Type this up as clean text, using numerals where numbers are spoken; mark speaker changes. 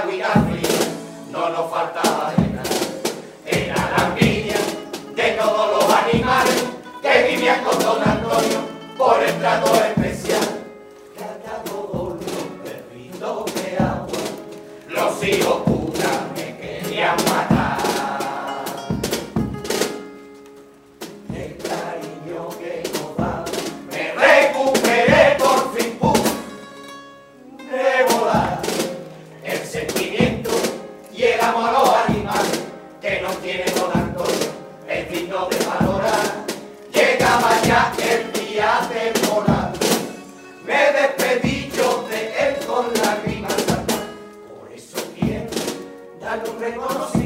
Speaker 1: agua y gas fría, no nos faltaba de nada. Era la envidia de todos los animales que vivían con don Antonio por el trato especial. Que a todos los perritos de agua, los hijos putas me querían matar. El cariño que nos da, me recuperé por fin, de volar. El sentimiento y el amor a los animales que no tiene don Antonio es digno de valorar. Llegaba ya el día temporal, me despedí yo de él con lágrimas. Por eso quiero darle un reconocimiento